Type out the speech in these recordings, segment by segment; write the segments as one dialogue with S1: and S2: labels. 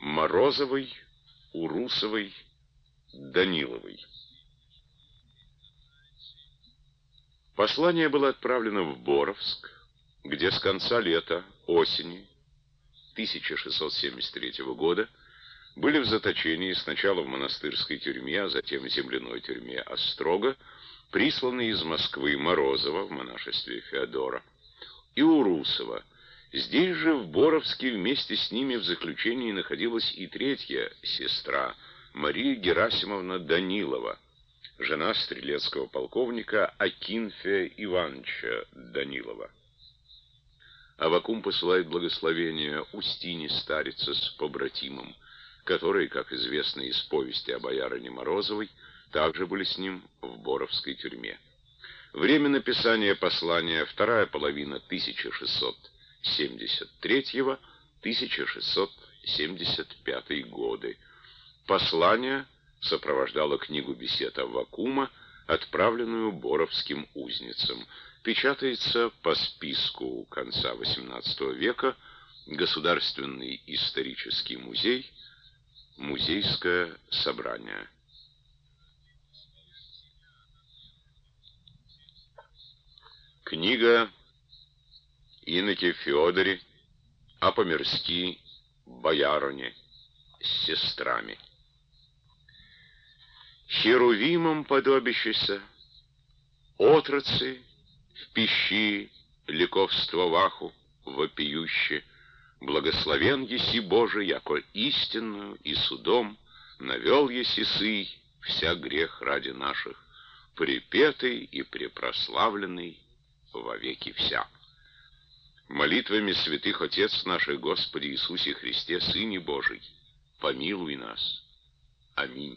S1: Морозовой, Урусовой, Даниловой. Послание было отправлено в Боровск, где с конца лета, осени 1673 года были в заточении сначала в монастырской тюрьме, а затем в земляной тюрьме Острога, присланные из Москвы Морозова в монашестве Феодора и Урусова. Здесь же, в Боровске, вместе с ними в заключении находилась и третья сестра, Мария Герасимовна Данилова, жена стрелецкого полковника Акинфия Ивановича Данилова. Аввакум посылает благословение Устине старице с побратимом, которые, как известно из повести о боярине Морозовой, также были с ним в Боровской тюрьме. Время написания послания — вторая половина 1673-1675 годы. Послание сопровождало книгу бесед Аввакума, отправленную боровским узницам. Печатается по списку конца XVIII века, Государственный исторический музей, Музейское собрание. Книга иноке Феодоре о помирски боярине с сестрами. Херувимам подобищеся, отрацы в пищи лековствоваху вопиюще, благословен еси Боже, яко истинную и судом навел еси сый вся грех ради наших, припетый и препрославленный во веки вся. Молитвами святых Отец наших Господи Иисусе Христе, Сыне Божий, помилуй нас. Аминь.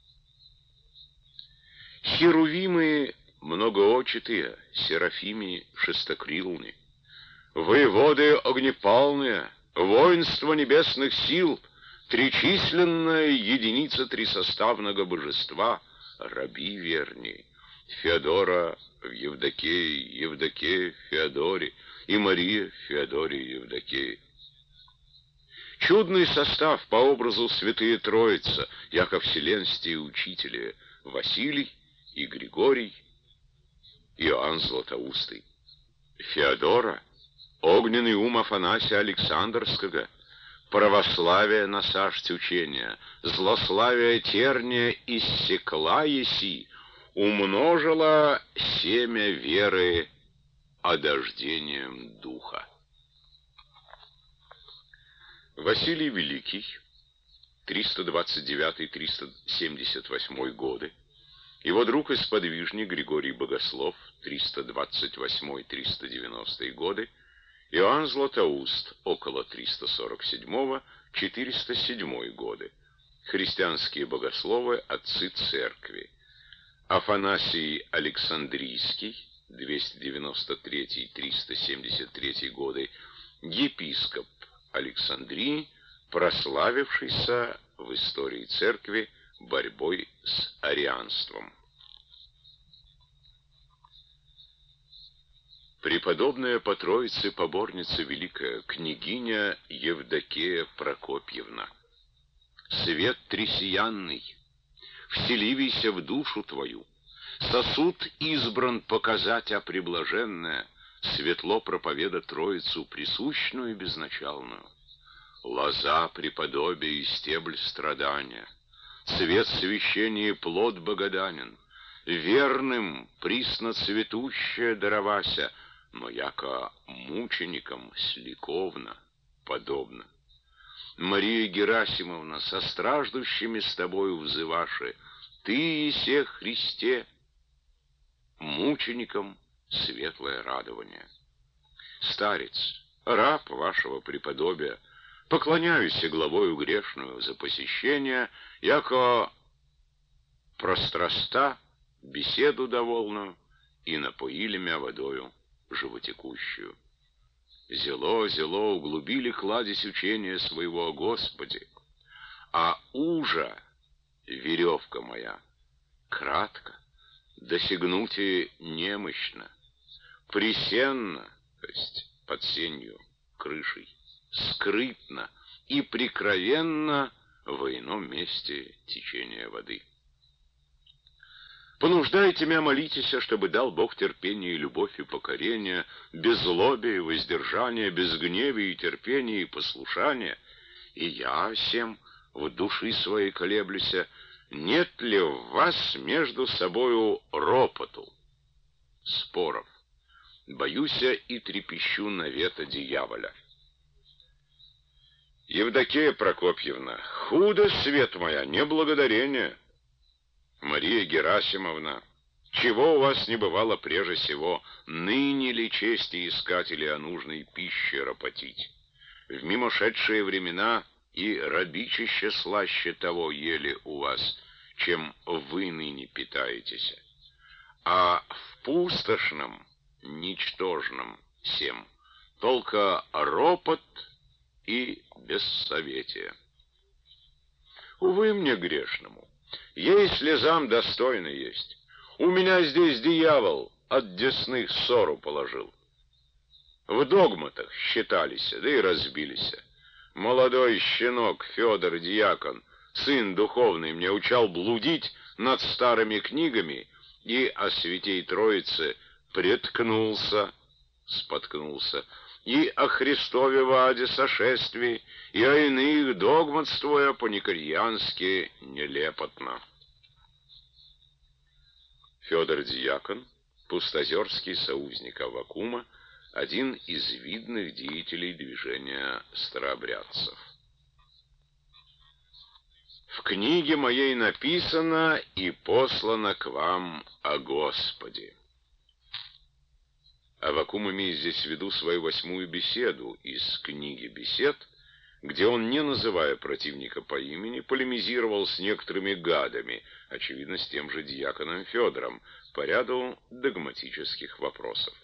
S1: Херувимы многоочитые, серафими шестокрилны, воеводы огнепалные, воинство небесных сил, тричисленная единица трисоставного божества, раби верни, Феодора в Евдокии, Евдокия в Феодоре и Мария в Феодоре и Евдокии. Чудный состав по образу святые Троица, яко вселенские учители Василий и Григорий, Иоанн Златоустый. Феодора — огненный ум Афанасия Александрского, православие насаждь учения, злославие терния иссекла еси, умножила семя веры одождением духа. Василий Великий, 329-378 годы, его друг и сподвижник Григорий Богослов, 328-390 годы, Иоанн Златоуст, около 347-407 годы, христианские богословы, отцы церкви, Афанасий Александрийский, 293-373 годы, епископ Александрии, прославившийся в истории церкви борьбой с арианством. Преподобная по Троице поборница великая, княгиня Евдокия Прокопьевна, свет тресиянный, вселивайся в душу твою, сосуд избран показать, а приблаженное, светло проповеда Троицу присущную и безначальную, лоза преподобия и стебль страдания, цвет священия и плод богоданен, верным присно цветущая даровася, но яко мученикам сликовно подобно. Мария Герасимовна, со страждущими с тобою взываши, ты, Ииссе Христе, мученикам светлое радование. Старец, раб вашего преподобия, поклоняюсь главою грешную за посещение, яко простроста беседу довольную и напоили мя водою животекущую. Зело углубили кладезь учения своего о Господе, а ужа веревка моя кратко, досягнуте немощно, присенно, то есть под сенью крышей, скрытно, и прикровенно в ином месте течения воды. Понуждайте меня, молитесь, чтобы дал Бог терпение и любовь и покорение, беззлобие и воздержание, безгневие и терпение и послушание. И я всем в души своей колеблюся, нет ли в вас между собою ропоту, споров? Боюся и трепещу навета дьяволя. Евдокия Прокопьевна, худо, свет моя, неблагодарение. Мария Герасимовна, чего у вас не бывало прежде сего, ныне ли чести искатели о нужной пище ропотить? В мимошедшие времена и рабичище слаще того ели у вас, чем вы ныне питаетесь. А в пустошном, ничтожном всем только ропот и бессоветие. Увы мне грешному, ей слезам достойно есть. У меня здесь дьявол от десных ссору положил. В догматах считались, да и разбились. Молодой щенок Федор Дьякон, сын духовный, мне учал блудить над старыми книгами и о Святей Троице преткнулся, споткнулся, и о Христове ваде сошествии, и о иных догматствуя по-никольянски нелепотно. Федор Дьякон, пустозерский соузник Аввакума, один из видных деятелей движения старообрядцев. В книге моей написано и послано к вам о Господе. Аввакум имеет здесь в виду свою 8-ю беседу из книги «Бесед», где он, не называя противника по имени, полемизировал с некоторыми гадами, очевидно, с тем же дьяконом Федором, по ряду догматических вопросов.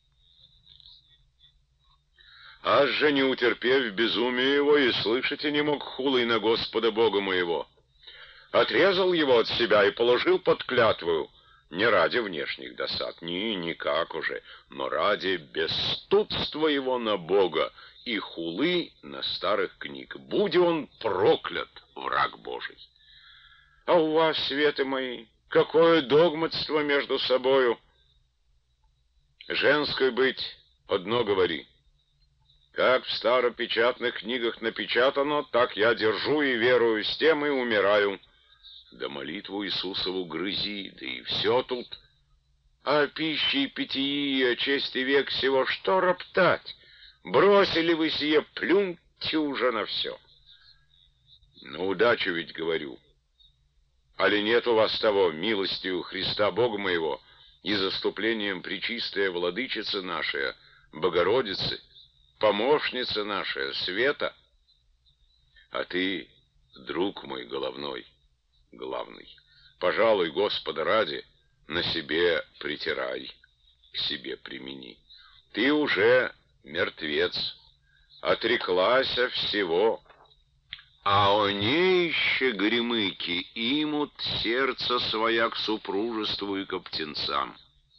S1: «Аж же, не утерпев безумие его, и слышать не мог хулый на Господа Бога моего. Отрезал его от себя и положил под клятву, не ради внешних досад, никак уже, но ради бесстыдства его на Бога и хулы на старых книг. Будь он проклят, враг Божий. А у вас, светы мои, какое догматство между собою? Женской быть, одно говори. Как в старопечатных книгах напечатано, так я держу и верую, с тем и умираю. Да молитву Иисусову грызи, да и все тут. О пище и питьи, о чести век сего, что роптать? Бросили вы сие, плюньте уже на все. На удачу ведь говорю. Али нет у вас того, милостью Христа Бога моего и заступлением Пречистая Владычица наша, Богородицы, помощница наша, Света? А ты, друг мой головной, главный, пожалуй, Господа ради, на себе притирай, к себе примени. Ты уже мертвец, отреклася всего, а о ней еще гремыки имут сердце своя к супружеству и к птенцам.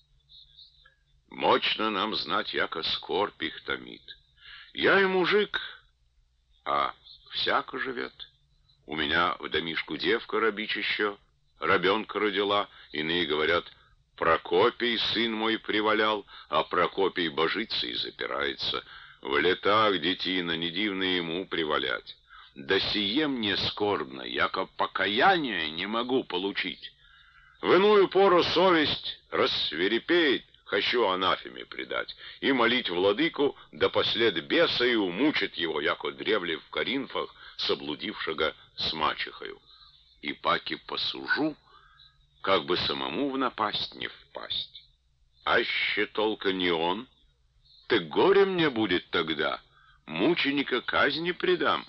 S1: Мощно нам знать, яко скорбь их томит. Я и мужик, а всяко живет. У меня в домишку девка рабичища, рабенка родила, иные говорят, Прокопий, сын мой, привалял, а Прокопий божится и запирается. В летах детина, не дивно ему привалять. Да сие мне скорбно, яко покаяния не могу получить. В иную пору совесть рассвирепеет, хочу анафеме предать, и молить владыку, да послед беса и умучит его, яко древле в Коринфах, соблудившего с мачехою. И паки посужу, как бы самому в напасть не впасть. Аще толка не он, так горе мне будет тогда, мученика казни предам.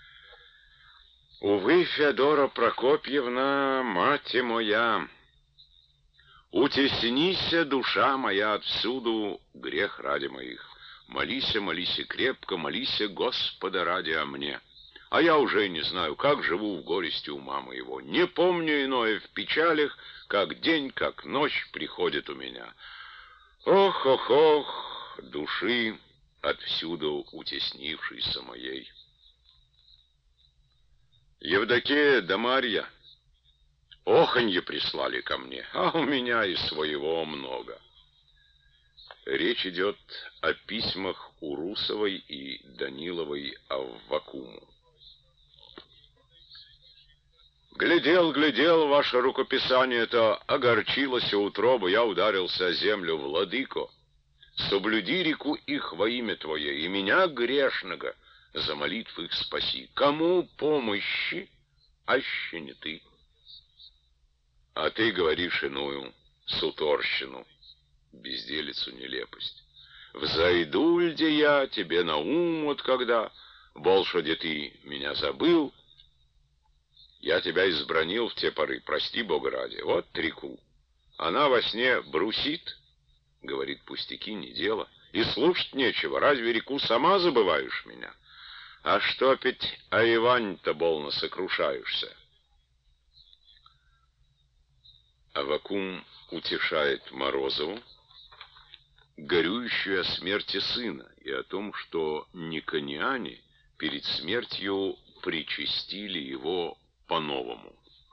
S1: Увы, Феодора Прокопьевна, мать моя, утеснися, душа моя, отсюду, грех ради моих. Молися, молися крепко, молися Господа ради о мне. А я уже не знаю, как живу в горести ума моего. Не помню иное в печалях, как день, как ночь приходит у меня. Ох, ох, ох, души отвсюду утеснившейся моей. Евдокия да Марья оханье прислали ко мне, а у меня и своего много. Речь идет о письмах Урусовой и Даниловой Аввакуму. Глядел, ваше рукописание-то, огорчилось утроба, я ударился о землю, владыко. Соблюди реку их во имя Твое, и меня, грешного, за молитвы их спаси. Кому помощи, аще не ты. А ты говоришь иную суторщину, безделицу, нелепость. Взойду льде я тебе на ум, от когда, больше где ты меня забыл. Я тебя избранил в те поры, прости Бога ради. Вот реку. Она во сне брусит, говорит, пустяки, не дело. И слушать нечего, разве реку сама забываешь меня? А что опять о Иване-то болно сокрушаешься? Аввакум утешает Морозову, горюющую о смерти сына, и о том, что никониане перед смертью причастили его по-новому.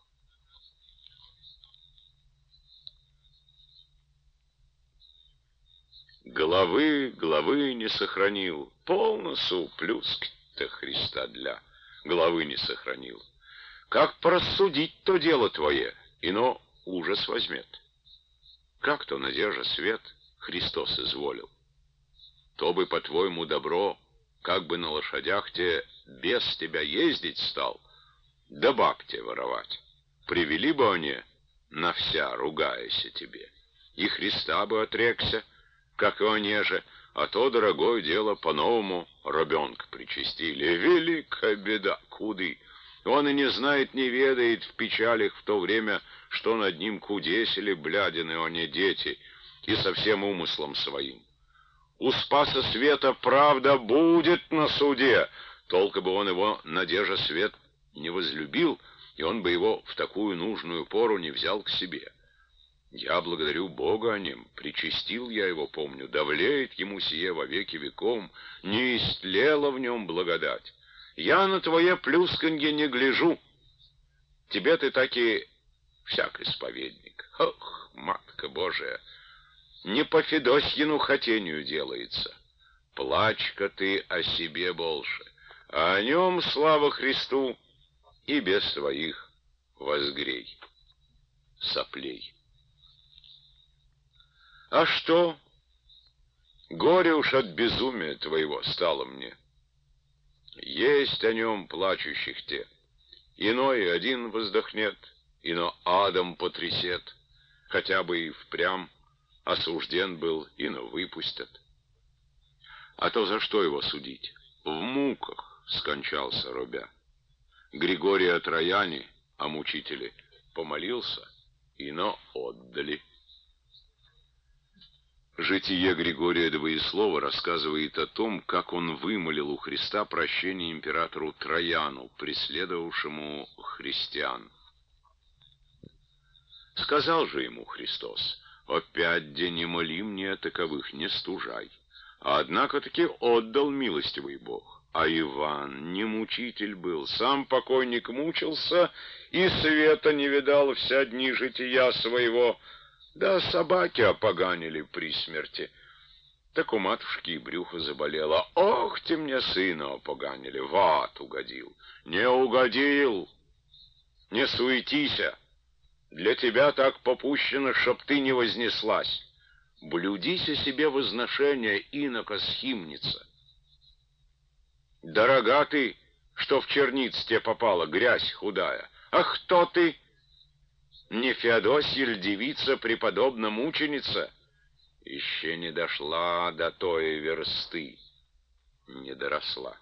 S1: Головы не сохранил, полносу плюски-то Христа для головы не сохранил. Как просудить то дело твое, ино ужас возьмет. Как то надежа свет Христос изволил. То бы, по-твоему, добро, как бы на лошадях те без тебя ездить стал, да баб те воровать. Привели бы они на вся, ругаясь тебе, и Христа бы отрекся, как и онеже, а то, дорогое дело, по-новому ребенка причастили. Великая беда, куды? Он и не знает, не ведает в печалях в то время, что над ним кудесили блядины, они дети, и со всем умыслом своим. У Спаса Света правда будет на суде, только бы он его, надежа свет, не возлюбил, и он бы его в такую нужную пору не взял к себе. Я благодарю Бога о нем, причастил я его, помню, давлеет ему сие во веки веком, не истлела в нем благодать. Я на твое плюсканье не гляжу. Тебе ты таки всяк исповедник. Ох, Матка Божия, не по Федосьину хотению делается. Плачь-ка ты о себе больше, а о нем, слава Христу, и без своих возгрей, соплей. А что? Горе уж от безумия твоего стало мне. Есть о нем плачущих те. Иной один воздохнет, ино адом потрясет, хотя бы и впрямь осужден был, ино выпустят. А то за что его судить? В муках скончался робя. Григория Трояне, о мучителе, помолился, ино отдали. Житие Григория Двоеслова рассказывает о том, как он вымолил у Христа прощение императору Трояну, преследовавшему христиан. Сказал же ему Христос: «Опять де не моли мне таковых, не стужай». А однако таки отдал милостивый Бог. А Иван не мучитель был, сам покойник мучился и света не видал вся дни жития своего. Да собаки опоганили при смерти. Так у матушки и брюхо заболело. Ох ты мне, сына, опоганили, в ад угодил. Не угодил, не суетися. Для тебя так попущено, чтоб ты не вознеслась. Блюдися себе возношения, инока схимница. Дорога ты, что в черниц тебе попала, грязь худая. А кто ты? Не Феодосия ль девица, преподобна мученица? Еще не дошла до той версты, не доросла.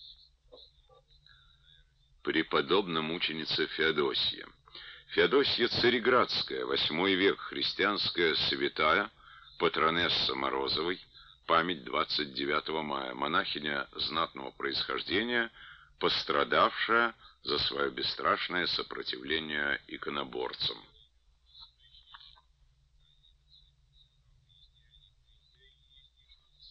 S1: Преподобна мученица Феодосия. Феодосия Цареградская, 8 век, христианская святая, патронесса Морозовой, память 29 мая, монахиня знатного происхождения, пострадавшая за свое бесстрашное сопротивление иконоборцам.